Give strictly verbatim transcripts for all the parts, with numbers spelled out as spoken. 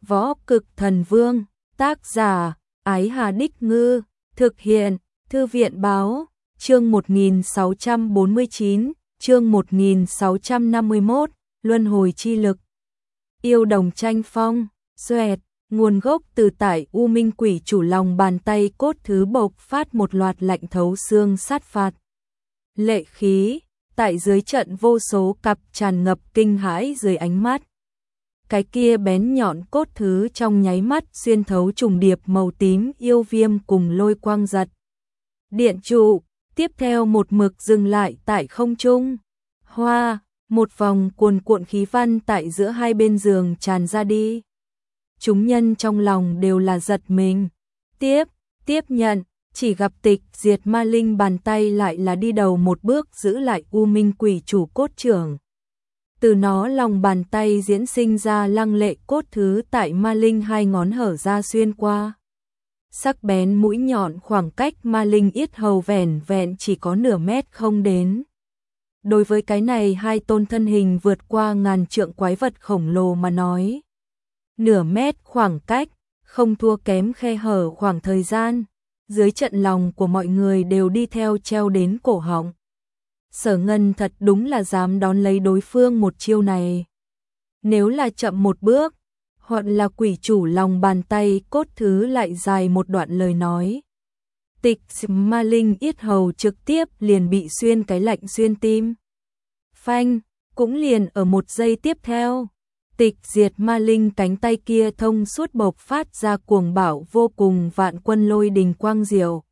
Võ Cực Thần Vương, tác giả, Ái Hà Đích Ngư, thực hiện, Thư viện Báo, chương một nghìn sáu trăm bốn mươi chín, chương một nghìn sáu trăm năm mươi mốt, Luân Hồi Chi Lực. Yêu Đồng Tranh Phong, Xoẹt, nguồn gốc từ tại U Minh Quỷ Chủ lòng bàn tay cốt thứ bộc phát một loạt lạnh thấu xương sát phạt. Lệ khí, tại dưới trận vô số cặp tràn ngập kinh hãi dưới ánh mắt. Cái kia bén nhọn cốt thứ trong nháy mắt xuyên thấu trùng điệp màu tím yêu viêm cùng lôi quang giật. Điện trụ, tiếp theo một mực dừng lại tại không trung. Hoa, một vòng cuồn cuộn khí văn tại giữa hai bên giường tràn ra đi. Chúng nhân trong lòng đều là giật mình. Tiếp, tiếp nhận, chỉ gặp Tịch Diệt Ma Linh bàn tay lại là đi đầu một bước giữ lại U Minh Quỷ Chủ cốt trưởng. Từ nó lòng bàn tay diễn sinh ra lăng lệ cốt thứ tại Ma Linh hai ngón hở ra xuyên qua. Sắc bén mũi nhọn khoảng cách Ma Linh yết hầu vẻn vẹn chỉ có nửa mét không đến. Đối với cái này hai tôn thân hình vượt qua ngàn trượng quái vật khổng lồ mà nói. Nửa mét khoảng cách, không thua kém khe hở khoảng thời gian. Dưới trận lòng của mọi người đều đi theo treo đến cổ họng. Sở Ngân thật đúng là dám đón lấy đối phương một chiêu này. Nếu là chậm một bước, hoặc là quỷ chủ lòng bàn tay cốt thứ lại dài một đoạn lời nói. Tịch Ma Linh yết hầu trực tiếp liền bị xuyên cái lạnh xuyên tim. Phanh, cũng liền ở một giây tiếp theo. Tịch Diệt Ma Linh cánh tay kia thông suốt bộc phát ra cuồng bạo vô cùng vạn quân lôi đình quang diệu.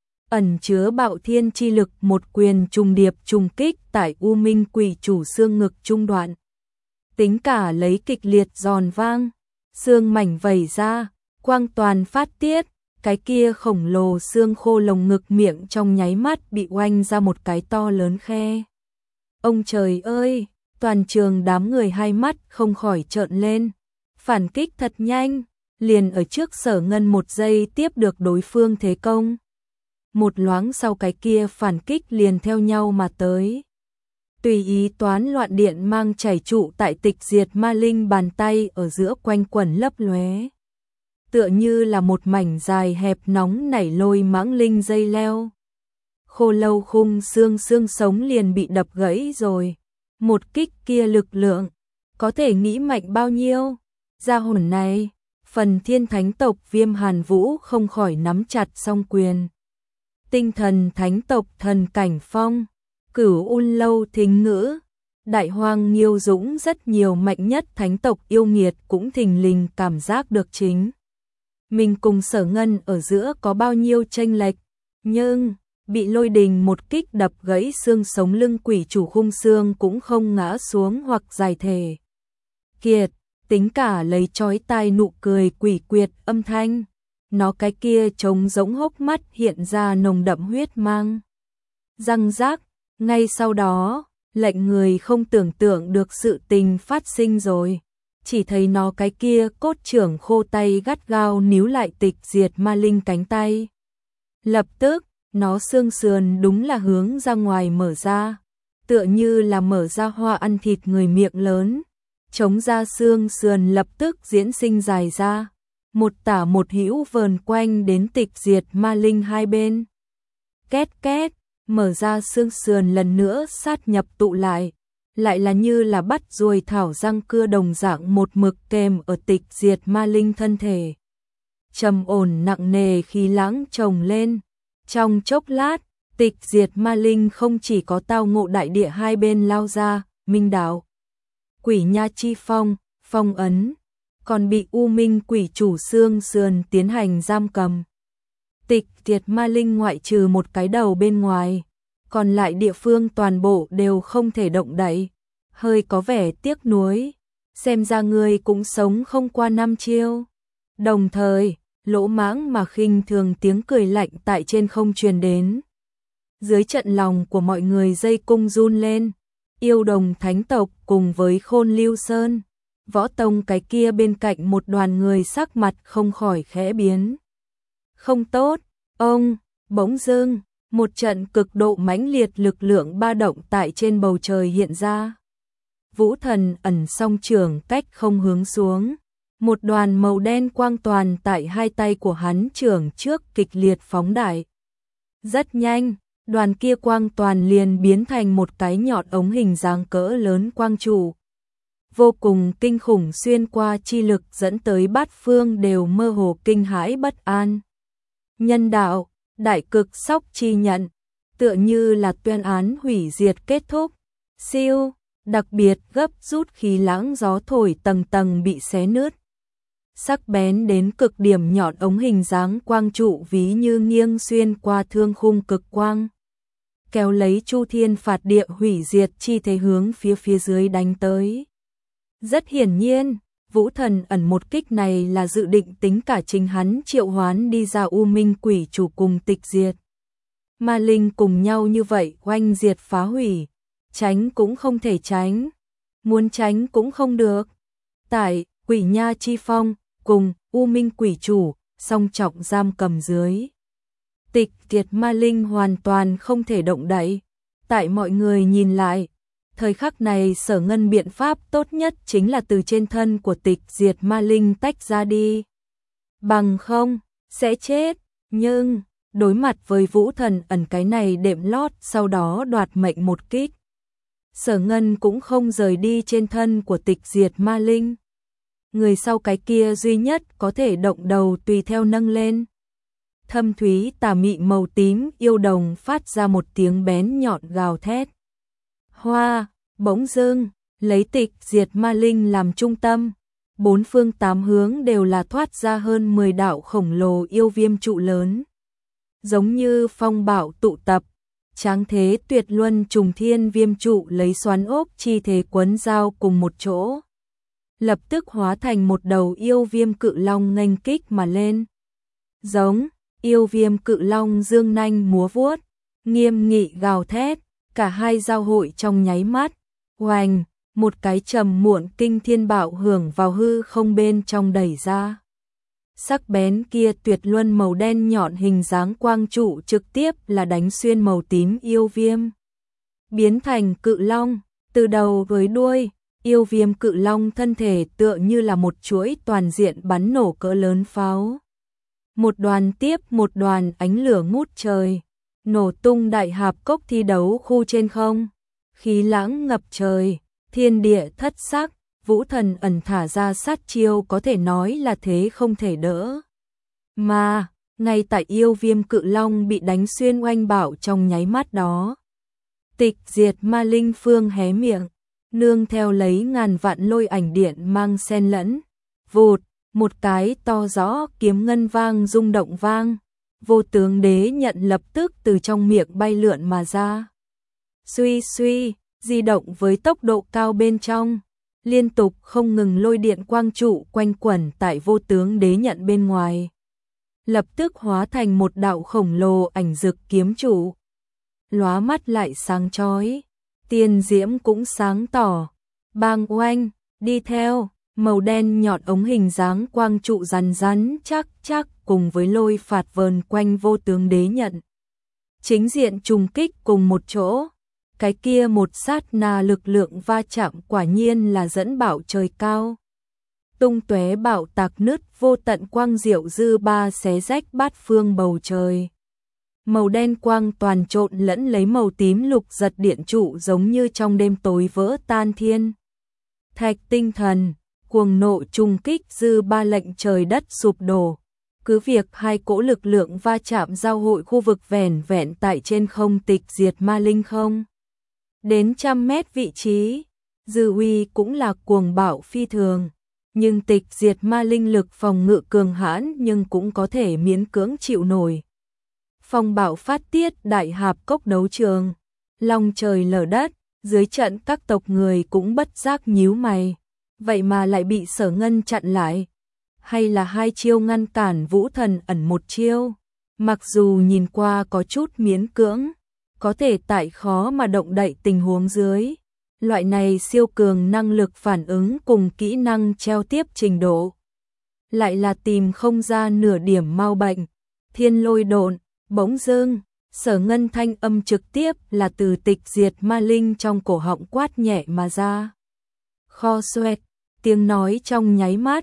Ẩn chứa bạo thiên chi lực một quyền trùng điệp trùng kích tại U Minh Quỷ Chủ xương ngực trung đoạn. Tính cả lấy kịch liệt giòn vang, xương mảnh vẩy ra, quang toàn phát tiết, cái kia khổng lồ xương khô lồng ngực miệng trong nháy mắt bị oanh ra một cái to lớn khe. Ông trời ơi, toàn trường đám người hai mắt không khỏi trợn lên. Phản kích thật nhanh, liền ở trước Sở Ngân một giây tiếp được đối phương thế công. Một loáng sau cái kia phản kích liền theo nhau mà tới. Tùy ý toán loạn điện mang chảy trụ tại Tịch Diệt Ma Linh bàn tay ở giữa quanh quẩn lấp lóe. Tựa như là một mảnh dài hẹp nóng nảy lôi mãng linh dây leo. Khô lâu khung xương xương sống liền bị đập gãy rồi. Một kích kia lực lượng, có thể nghĩ mạnh bao nhiêu. Gia hồn này, phần thiên thánh tộc Viêm Hàn Vũ không khỏi nắm chặt song quyền. Tinh thần thánh tộc Thần Cảnh Phong, Cửu Un Lâu Thính Ngữ, Đại Hoang Nghiêu Dũng rất nhiều mạnh nhất thánh tộc yêu nghiệt cũng thình lình cảm giác được chính. Mình cùng Sở Ngân ở giữa có bao nhiêu chênh lệch, nhưng bị lôi đình một kích đập gãy xương sống lưng quỷ chủ khung xương cũng không ngã xuống hoặc giải thể. Kiệt, tính cả lấy chói tai nụ cười quỷ quyệt âm thanh. Nó cái kia trống rỗng hốc mắt hiện ra nồng đậm huyết mang. Răng rác, ngay sau đó, lệnh người không tưởng tượng được sự tình phát sinh rồi. Chỉ thấy nó cái kia cốt trưởng khô tay gắt gao níu lại Tịch Diệt Ma Linh cánh tay. Lập tức, nó xương sườn đúng là hướng ra ngoài mở ra. Tựa như là mở ra hoa ăn thịt người miệng lớn. Chống ra xương sườn lập tức diễn sinh dài ra. Một tả một hữu vờn quanh đến Tịch Diệt Ma Linh hai bên. Két két, mở ra xương sườn lần nữa sát nhập tụ lại. Lại là như là bắt ruồi thảo răng cưa đồng dạng một mực kèm ở Tịch Diệt Ma Linh thân thể. Trầm ổn nặng nề khí lãng chồng lên. Trong chốc lát, Tịch Diệt Ma Linh không chỉ có tao ngộ đại địa hai bên lao ra, minh đạo. Quỷ Nha Chi Phong, phong ấn. Còn bị U Minh Quỷ Chủ xương sườn tiến hành giam cầm. Tịch Diệt Ma Linh ngoại trừ một cái đầu bên ngoài, còn lại địa phương toàn bộ đều không thể động đậy, hơi có vẻ tiếc nuối, xem ra người cũng sống không qua năm chiêu. Đồng thời, lỗ mãng mà khinh thường tiếng cười lạnh tại trên không truyền đến. Dưới trận lòng của mọi người dây cung run lên, Yêu Đồng thánh tộc cùng với Khôn Lưu Sơn. Võ tông cái kia bên cạnh một đoàn người sắc mặt không khỏi khẽ biến. Không tốt, ông, bỗng dưng, một trận cực độ mãnh liệt lực lượng ba động tại trên bầu trời hiện ra. Vũ Thần ẩn song trường cách không hướng xuống, Một đoàn màu đen quang toàn tại hai tay của hắn trưởng trước kịch liệt phóng đại. Rất nhanh, đoàn kia quang toàn liền biến thành một cái nhọn ống hình dáng cỡ lớn quang trụ. Vô cùng kinh khủng xuyên qua chi lực dẫn tới bát phương đều mơ hồ kinh hãi bất an. Nhân đạo, đại cực sóc chi nhận, tựa như là tuyên án hủy diệt kết thúc. Siêu, đặc biệt gấp rút khí lãng gió thổi tầng tầng bị xé nứt. Sắc bén đến cực điểm nhọn ống hình dáng quang trụ ví như nghiêng xuyên qua thương khung cực quang. Kéo lấy chu thiên phạt địa hủy diệt chi thế hướng phía phía dưới đánh tới. Rất hiển nhiên, Vũ Thần ẩn một kích này là dự định tính cả chính hắn triệu hoán đi ra U Minh quỷ chủ cùng tịch diệt. Ma linh cùng nhau như vậy oanh diệt phá hủy, tránh cũng không thể tránh, muốn tránh cũng không được. Tại Quỷ Nha Chi Phong cùng U Minh quỷ chủ song trọng giam cầm dưới. Tịch diệt ma linh hoàn toàn không thể động đậy. Tại mọi người nhìn lại, thời khắc này Sở Ngân biện pháp tốt nhất chính là từ trên thân của tịch diệt ma linh tách ra đi. Bằng không, sẽ chết, nhưng đối mặt với Vũ Thần ẩn cái này đệm lót sau đó đoạt mệnh một kích. Sở Ngân cũng không rời đi trên thân của tịch diệt ma linh. Người sau cái kia duy nhất có thể động đầu tùy theo nâng lên. Thâm thúy tà mị màu tím yêu đồng phát ra một tiếng bén nhọn gào thét. Hoa, bỗng dưng, lấy tịch diệt ma linh làm trung tâm. Bốn phương tám hướng đều là thoát ra hơn mười đạo khổng lồ yêu viêm trụ lớn. Giống như phong bạo tụ tập, tráng thế tuyệt luân trùng thiên viêm trụ lấy xoắn ốc chi thế quấn giao cùng một chỗ. Lập tức hóa thành một đầu yêu viêm cự long nghênh kích mà lên. Giống, yêu viêm cự long dương nanh múa vuốt, nghiêm nghị gào thét, cả hai giao hội trong nháy mắt. Oành, một cái trầm muộn kinh thiên bạo hưởng vào hư không bên trong đẩy ra. Sắc bén kia tuyệt luân màu đen nhọn hình dáng quang trụ trực tiếp là đánh xuyên màu tím yêu viêm. Biến thành cự long, từ đầu với đuôi, yêu viêm cự long thân thể tựa như là một chuỗi toàn diện bắn nổ cỡ lớn pháo. Một đoàn tiếp một đoàn ánh lửa ngút trời, nổ tung đại hạp cốc thi đấu khu trên không. Khí lãng ngập trời, thiên địa thất sắc. Vũ Thần ẩn thả ra sát chiêu có thể nói là thế không thể đỡ. Mà, ngay tại yêu viêm cự long bị đánh xuyên oanh bảo trong nháy mắt đó. Tịch diệt ma linh phương hé miệng, nương theo lấy ngàn vạn lôi ảnh điện mang xen lẫn. Vụt, một cái to rõ kiếm ngân vang rung động vang. Vô tướng đế nhận lập tức từ trong miệng bay lượn mà ra. Suy suy, di động với tốc độ cao bên trong. Liên tục không ngừng lôi điện quang trụ quanh quẩn tại vô tướng đế nhận bên ngoài. Lập tức hóa thành một đạo khổng lồ ảnh dực kiếm trụ. Lóa mắt lại sáng chói, tiền diễm cũng sáng tỏ. Bang oanh, đi theo, màu đen nhọn ống hình dáng quang trụ rắn rắn chắc chắc cùng với lôi phạt vờn quanh vô tướng đế nhận. Chính diện trùng kích cùng một chỗ. Cái kia một sát na lực lượng va chạm quả nhiên là dẫn bảo trời cao. Tung tóe bạo tạc nứt vô tận quang diệu dư ba xé rách bát phương bầu trời. Màu đen quang toàn trộn lẫn lấy màu tím lục giật điện trụ giống như trong đêm tối vỡ tan thiên. Thạch tinh thần, cuồng nộ trùng kích dư ba lệnh trời đất sụp đổ. Cứ việc hai cỗ lực lượng va chạm giao hội khu vực vẻn vẹn tại trên không tịch diệt ma linh không. Đến trăm mét vị trí, dư uy cũng là cuồng bạo phi thường, nhưng tịch diệt ma linh lực phòng ngự cường hãn nhưng cũng có thể miễn cưỡng chịu nổi. Phong bạo phát tiết đại hạp cốc đấu trường, long trời lở đất, dưới trận các tộc người cũng bất giác nhíu mày, vậy mà lại bị Sở Ngân chặn lại, hay là hai chiêu ngăn cản Vũ Thần ẩn một chiêu, mặc dù nhìn qua có chút miễn cưỡng. Có thể tại khó mà động đậy tình huống dưới. Loại này siêu cường năng lực phản ứng cùng kỹ năng treo tiếp trình độ. Lại là tìm không ra nửa điểm mau bệnh. Thiên lôi độn, bỗng dưng, Sở Ngân thanh âm trực tiếp là từ tịch diệt ma linh trong cổ họng quát nhẹ mà ra. Kho xoẹt, tiếng nói trong nháy mắt,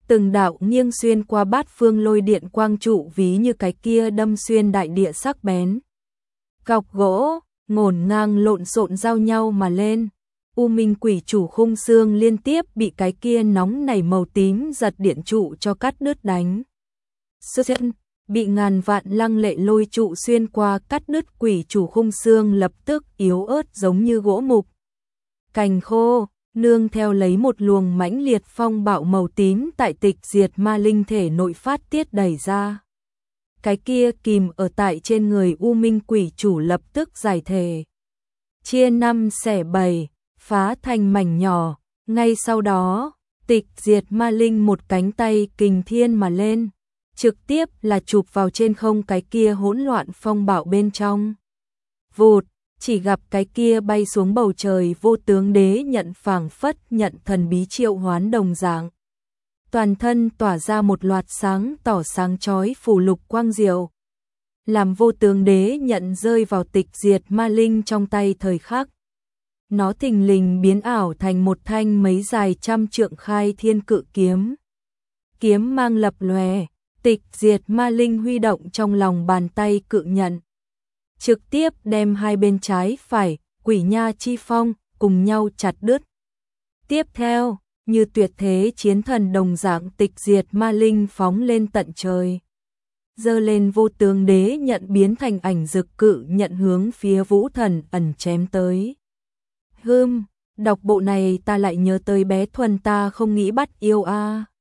từng đạo nghiêng xuyên qua bát phương lôi điện quang trụ ví như cái kia đâm xuyên đại địa sắc bén. Cọc gỗ, ngổn ngang lộn xộn giao nhau mà lên. U Minh Quỷ Chủ khung xương liên tiếp bị cái kia nóng nảy màu tím giật điện trụ cho cắt đứt đánh. Sức chân, bị ngàn vạn lăng lệ lôi trụ xuyên qua cắt đứt Quỷ Chủ khung xương lập tức yếu ớt giống như gỗ mục. Cành khô, nương theo lấy một luồng mãnh liệt phong bạo màu tím tại tịch diệt ma linh thể nội phát tiết đẩy ra. Cái kia kìm ở tại trên người U Minh Quỷ Chủ lập tức giải thể. Chia năm xẻ bảy, phá thành mảnh nhỏ, ngay sau đó, tịch diệt ma linh một cánh tay kình thiên mà lên, trực tiếp là chụp vào trên không cái kia hỗn loạn phong bạo bên trong. Vụt, chỉ gặp cái kia bay xuống bầu trời vô tướng đế nhận phảng phất nhận thần bí triệu hoán đồng dạng. Toàn thân tỏa ra một loạt sáng tỏ sáng chói phủ lục quang diệu. Làm vô tướng đế nhận rơi vào tịch diệt ma linh trong tay thời khắc. Nó thình lình biến ảo thành một thanh mấy dài trăm trượng khai thiên cự kiếm. Kiếm mang lập lòe, tịch diệt ma linh huy động trong lòng bàn tay cự nhận. Trực tiếp đem hai bên trái phải, quỷ nha chi phong, cùng nhau chặt đứt. Tiếp theo, như tuyệt thế chiến thần đồng dạng tịch diệt ma linh phóng lên tận trời. Giơ lên vô tướng đế nhận biến thành ảnh dực cự nhận hướng phía vũ thần ẩn chém tới. Hưm, đọc bộ này ta lại nhớ tới bé Thuần ta không nghĩ bắt yêu a.